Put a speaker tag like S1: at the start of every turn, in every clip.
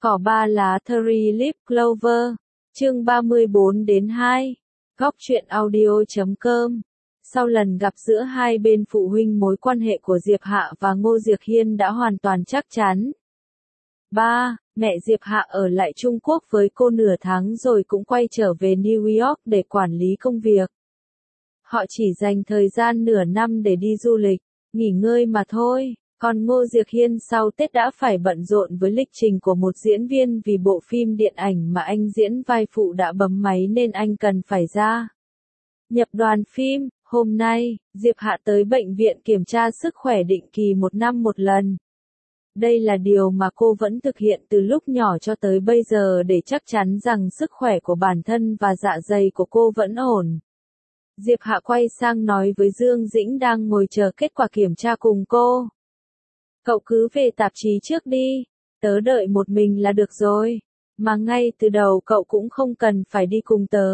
S1: Cỏ ba lá Three Leaf Clover, chương 34-2, góc truyện audio.com. Sau lần gặp giữa hai bên phụ huynh, mối quan hệ của Diệp Hạ và Ngô Diệc Hiên đã hoàn toàn chắc chắn. 3. Mẹ Diệp Hạ ở lại Trung Quốc với cô nửa tháng rồi cũng quay trở về New York để quản lý công việc. Họ chỉ dành thời gian nửa năm để đi du lịch, nghỉ ngơi mà thôi. Còn Ngô Diệc Hiên sau Tết đã phải bận rộn với lịch trình của một diễn viên vì bộ phim điện ảnh mà anh diễn vai phụ đã bấm máy nên anh cần phải ra nhập đoàn phim. Hôm nay, Diệp Hạ tới bệnh viện kiểm tra sức khỏe định kỳ một năm một lần. Đây là điều mà cô vẫn thực hiện từ lúc nhỏ cho tới bây giờ để chắc chắn rằng sức khỏe của bản thân và dạ dày của cô vẫn ổn. Diệp Hạ quay sang nói với Dương Dĩnh đang ngồi chờ kết quả kiểm tra cùng cô. Cậu cứ về tạp chí trước đi, tớ đợi một mình là được rồi, mà ngay từ đầu cậu cũng không cần phải đi cùng tớ.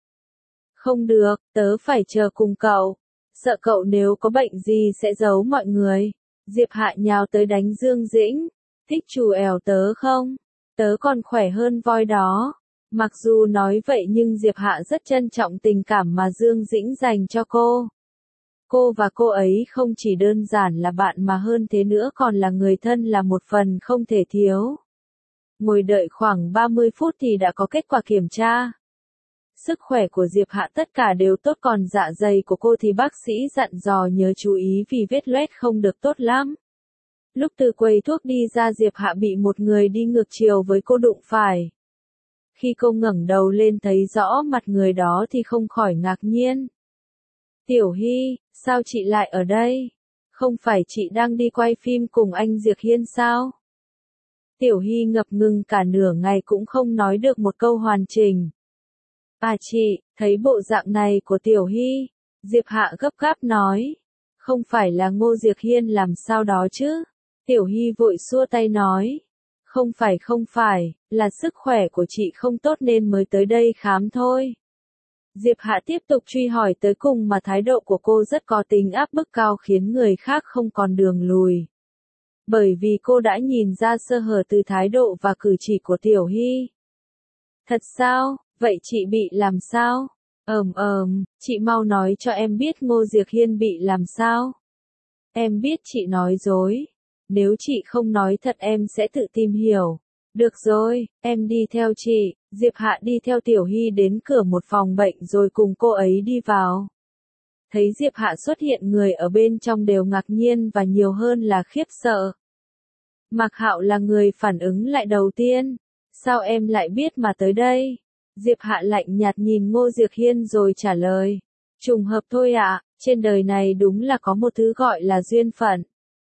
S1: Không được, tớ phải chờ cùng cậu, sợ cậu nếu có bệnh gì sẽ giấu mọi người. Diệp Hạ nhào tới đánh Dương Dĩnh, thích chù ẻo tớ không? Tớ còn khỏe hơn voi đó. Mặc dù nói vậy nhưng Diệp Hạ rất trân trọng tình cảm mà Dương Dĩnh dành cho cô. Cô và cô ấy không chỉ đơn giản là bạn mà hơn thế nữa còn là người thân, là một phần không thể thiếu. Ngồi đợi khoảng 30 phút thì đã có kết quả kiểm tra. Sức khỏe của Diệp Hạ tất cả đều tốt, còn dạ dày của cô thì bác sĩ dặn dò nhớ chú ý vì vết loét không được tốt lắm. Lúc từ quầy thuốc đi ra, Diệp Hạ bị một người đi ngược chiều với cô đụng phải. Khi cô ngẩng đầu lên thấy rõ mặt người đó thì không khỏi ngạc nhiên. Tiểu Hy, sao chị lại ở đây? Không phải chị đang đi quay phim cùng anh Diệc Hiên sao? Tiểu Hy ngập ngừng cả nửa ngày cũng không nói được một câu hoàn chỉnh. À chị, thấy bộ dạng này của Tiểu Hy, Diệp Hạ gấp gáp nói. Không phải là Ngô Diệc Hiên làm sao đó chứ? Tiểu Hy vội xua tay nói. Không phải, là sức khỏe của chị không tốt nên mới tới đây khám thôi. Diệp Hạ tiếp tục truy hỏi tới cùng mà thái độ của cô rất có tính áp bức cao khiến người khác không còn đường lùi. Bởi vì cô đã nhìn ra sơ hở từ thái độ và cử chỉ của Tiểu Hy. Thật sao? Vậy chị bị làm sao? Chị mau nói cho em biết Ngô Diệc Hiên bị làm sao? Em biết chị nói dối. Nếu chị không nói thật em sẽ tự tìm hiểu. Được rồi, em đi theo chị. Diệp Hạ đi theo Tiểu Hy đến cửa một phòng bệnh rồi cùng cô ấy đi vào. Thấy Diệp Hạ xuất hiện, người ở bên trong đều ngạc nhiên và nhiều hơn là khiếp sợ. Mạc Hạo là người phản ứng lại đầu tiên. Sao em lại biết mà tới đây? Diệp Hạ lạnh nhạt nhìn Ngô Diệc Hiên rồi trả lời. Trùng hợp thôi ạ, trên đời này đúng là có một thứ gọi là duyên phận.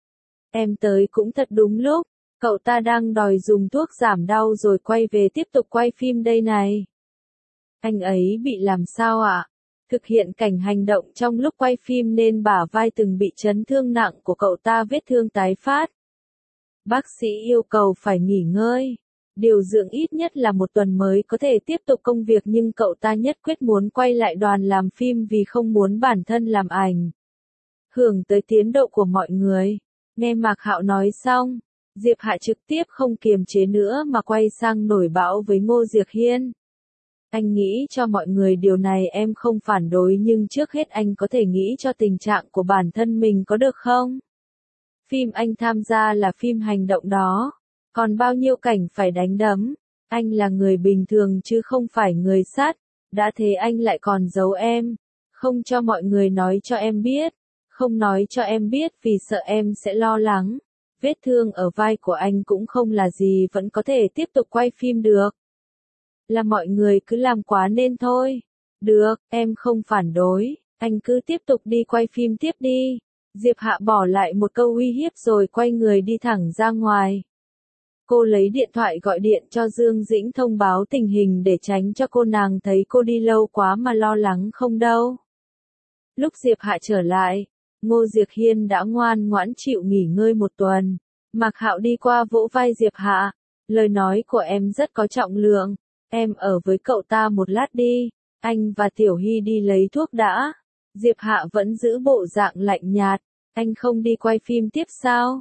S1: Em tới cũng thật đúng lúc. Cậu ta đang đòi dùng thuốc giảm đau rồi quay về tiếp tục quay phim đây này. Anh ấy bị làm sao ạ? Thực hiện cảnh hành động trong lúc quay phim nên bả vai từng bị chấn thương nặng của cậu ta vết thương tái phát. Bác sĩ yêu cầu phải nghỉ ngơi, điều dưỡng ít nhất là một tuần mới có thể tiếp tục công việc, nhưng cậu ta nhất quyết muốn quay lại đoàn làm phim vì không muốn bản thân làm ảnh hưởng tới tiến độ của mọi người. Nghe Mạc Hạo nói xong, Diệp Hạ trực tiếp không kiềm chế nữa mà quay sang nổi bão với Ngô Diệc Hiên. Anh nghĩ cho mọi người điều này em không phản đối, nhưng trước hết anh có thể nghĩ cho tình trạng của bản thân mình có được không? Phim anh tham gia là phim hành động đó, còn bao nhiêu cảnh phải đánh đấm. Anh là người bình thường chứ không phải người sát, đã thế anh lại còn giấu em, không cho mọi người nói cho em biết. Không nói cho em biết vì sợ em sẽ lo lắng. Vết thương ở vai của anh cũng không là gì, vẫn có thể tiếp tục quay phim được. Là mọi người cứ làm quá nên thôi. Được, em không phản đối, anh cứ tiếp tục đi quay phim tiếp đi. Diệp Hạ bỏ lại một câu uy hiếp rồi quay người đi thẳng ra ngoài. Cô lấy điện thoại gọi điện cho Dương Dĩnh thông báo tình hình để tránh cho cô nàng thấy cô đi lâu quá mà lo lắng không đâu. Lúc Diệp Hạ trở lại, Ngô Diệc Hiên đã ngoan ngoãn chịu nghỉ ngơi một tuần. Mạc Hạo đi qua vỗ vai Diệp Hạ. Lời nói của em rất có trọng lượng. Em ở với cậu ta một lát đi. Anh và Tiểu Hy đi lấy thuốc đã. Diệp Hạ vẫn giữ bộ dạng lạnh nhạt. Anh không đi quay phim tiếp sao?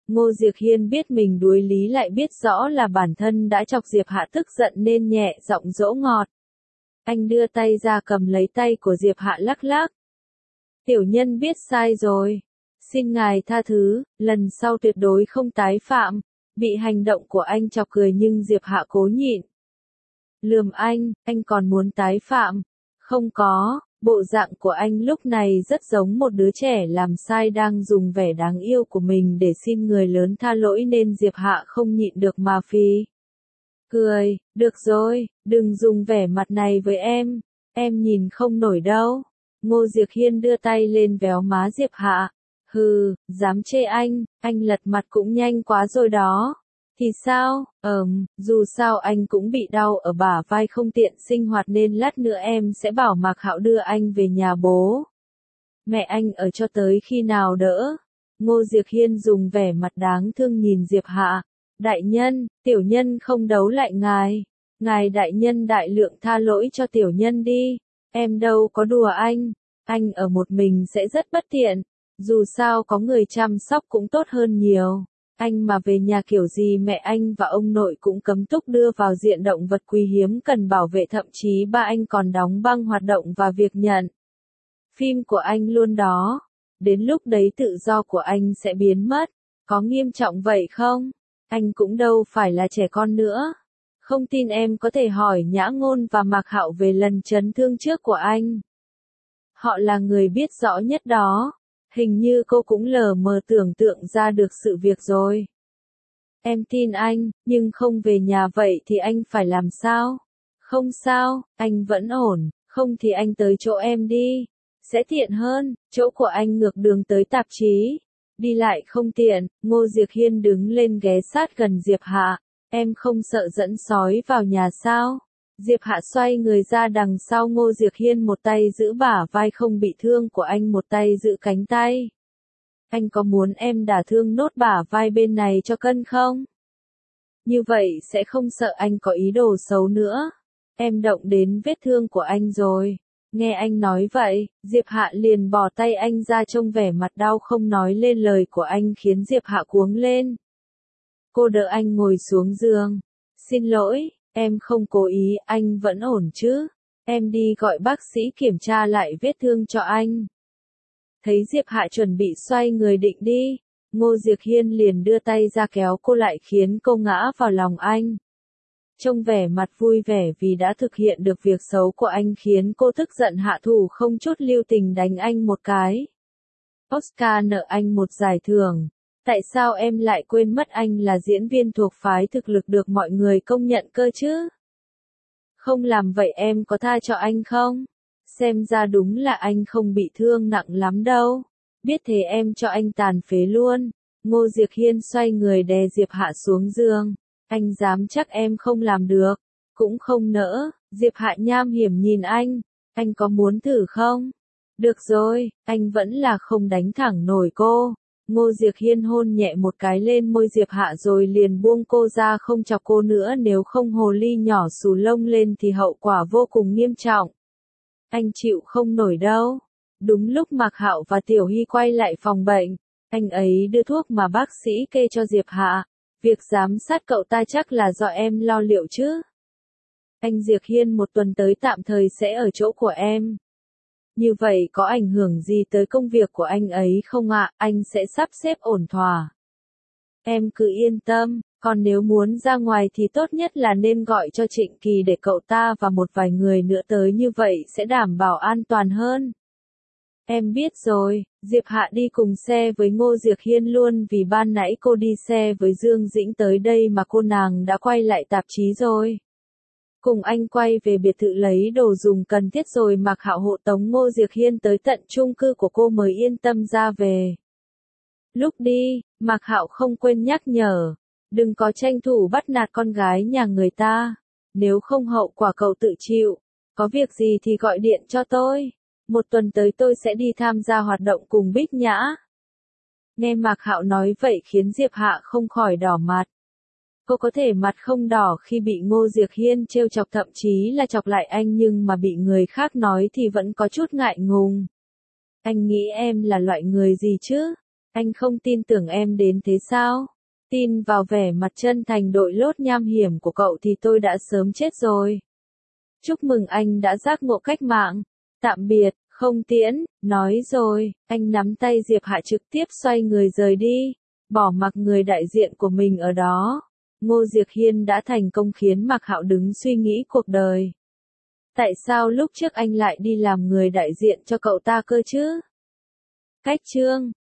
S1: Ngô Diệc Hiên biết mình đuối lý lại biết rõ là bản thân đã chọc Diệp Hạ tức giận nên nhẹ giọng dỗ ngọt. Anh đưa tay ra cầm lấy tay của Diệp Hạ lắc lắc. Tiểu nhân biết sai rồi. Xin ngài tha thứ, lần sau tuyệt đối không tái phạm. Bị hành động của anh chọc cười nhưng Diệp Hạ cố nhịn. Lườm anh còn muốn tái phạm? Không có, bộ dạng của anh lúc này rất giống một đứa trẻ làm sai đang dùng vẻ đáng yêu của mình để xin người lớn tha lỗi nên Diệp Hạ không nhịn được mà phì. Cười, được rồi, đừng dùng vẻ mặt này với em nhìn không nổi đâu. Ngô Diệc Hiên đưa tay lên véo má Diệp Hạ. Hừ, dám chê anh lật mặt cũng nhanh quá rồi đó. Thì sao, dù sao anh cũng bị đau ở bả vai không tiện sinh hoạt nên lát nữa em sẽ bảo Mạc Hạo đưa anh về nhà bố. Mẹ anh ở cho tới khi nào đỡ? Ngô Diệc Hiên dùng vẻ mặt đáng thương nhìn Diệp Hạ. Đại nhân, tiểu nhân không đấu lại ngài. Ngài đại nhân đại lượng tha lỗi cho tiểu nhân đi. Em đâu có đùa anh ở một mình sẽ rất bất tiện. Dù sao có người chăm sóc cũng tốt hơn nhiều. Anh mà về nhà kiểu gì mẹ anh và ông nội cũng cấm túc đưa vào diện động vật quý hiếm cần bảo vệ, thậm chí ba anh còn đóng băng hoạt động và việc nhận phim của anh luôn đó. Đến lúc đấy tự do của anh sẽ biến mất. Có nghiêm trọng vậy không? Anh cũng đâu phải là trẻ con nữa. Không tin em có thể hỏi Nhã Ngôn và Mạc Hạo về lần chấn thương trước của anh. Họ là người biết rõ nhất đó. Hình như cô cũng lờ mờ tưởng tượng ra được sự việc rồi. Em tin anh, nhưng không về nhà vậy thì anh phải làm sao? Không sao, anh vẫn ổn, không thì anh tới chỗ em đi. Sẽ tiện hơn, chỗ của anh ngược đường tới tạp chí. Đi lại không tiện, Ngô Diệc Hiên đứng lên ghé sát gần Diệp Hạ. Em không sợ dẫn sói vào nhà sao? Diệp Hạ xoay người ra đằng sau Ngô Diệc Hiên, một tay giữ bả vai không bị thương của anh, một tay giữ cánh tay. Anh có muốn em đả thương nốt bả vai bên này cho cân không? Như vậy sẽ không sợ anh có ý đồ xấu nữa. Em động đến vết thương của anh rồi. Nghe anh nói vậy, Diệp Hạ liền bỏ tay anh ra, trông vẻ mặt đau không nói lên lời của anh khiến Diệp Hạ cuống lên. Cô đỡ anh ngồi xuống giường. Xin lỗi, em không cố ý, anh vẫn ổn chứ? Em đi gọi bác sĩ kiểm tra lại vết thương cho anh. Thấy Diệp Hạ chuẩn bị xoay người định đi, Ngô Diệc Hiên liền đưa tay ra kéo cô lại khiến cô ngã vào lòng anh. Trông vẻ mặt vui vẻ vì đã thực hiện được việc xấu của anh khiến cô tức giận hạ thủ không chút lưu tình đánh anh một cái. Oscar nợ anh một giải thưởng. Tại sao em lại quên mất anh là diễn viên thuộc phái thực lực được mọi người công nhận cơ chứ? Không làm vậy em có tha cho anh không? Xem ra đúng là anh không bị thương nặng lắm đâu. Biết thế em cho anh tàn phế luôn. Ngô Diệc Hiên xoay người đè Diệp Hạ xuống giường. Anh dám chắc em không làm được. Cũng không nỡ. Diệp Hạ nham hiểm nhìn anh có muốn thử không? Được rồi, anh vẫn là không đánh thẳng nổi cô. Ngô Diệc Hiên hôn nhẹ một cái lên môi Diệp Hạ rồi liền buông cô ra, không chọc cô nữa, nếu không hồ ly nhỏ xù lông lên thì hậu quả vô cùng nghiêm trọng. Anh chịu không nổi đâu. Đúng lúc Mạc Hạo và Tiểu Hy quay lại phòng bệnh, anh ấy đưa thuốc mà bác sĩ kê cho Diệp Hạ. Việc giám sát cậu ta chắc là do em lo liệu chứ? Anh Diệc Hiên một tuần tới tạm thời sẽ ở chỗ của em. Như vậy có ảnh hưởng gì tới công việc của anh ấy không ạ? Anh sẽ sắp xếp ổn thỏa. Em cứ yên tâm, còn nếu muốn ra ngoài thì tốt nhất là nên gọi cho Trịnh Kỳ để cậu ta và một vài người nữa tới, như vậy sẽ đảm bảo an toàn hơn. Em biết rồi. Diệp Hạ đi cùng xe với Ngô Diệc Hiên luôn, vì ban nãy cô đi xe với Dương Dĩnh tới đây mà cô nàng đã quay lại tạp chí rồi. Cùng anh quay về biệt thự lấy đồ dùng cần thiết rồi Mạc Hạo hộ tống Ngô Diệc Hiên tới tận chung cư của cô mới yên tâm ra về. Lúc đi, Mạc Hạo không quên nhắc nhở, đừng có tranh thủ bắt nạt con gái nhà người ta, nếu không hậu quả cậu tự chịu. Có việc gì thì gọi điện cho tôi. Một tuần tới tôi sẽ đi tham gia hoạt động cùng Bích Nhã. Nghe Mạc Hạo nói vậy khiến Diệp Hạ không khỏi đỏ mặt. Cô có thể mặt không đỏ khi bị Ngô Diệc Hiên trêu chọc, thậm chí là chọc lại anh, nhưng mà bị người khác nói thì vẫn có chút ngại ngùng. Anh nghĩ em là loại người gì chứ? Anh không tin tưởng em đến thế sao? Tin vào vẻ mặt chân thành đội lốt nham hiểm của cậu thì tôi đã sớm chết rồi. Chúc mừng anh đã giác ngộ cách mạng. Tạm biệt, không tiễn, nói rồi, anh nắm tay Diệp Hạ trực tiếp xoay người rời đi, bỏ mặc người đại diện của mình ở đó. Ngô Diệc Hiên đã thành công khiến Mạc Hạo đứng suy nghĩ cuộc đời. Tại sao lúc trước anh lại đi làm người đại diện cho cậu ta cơ chứ? Cách chương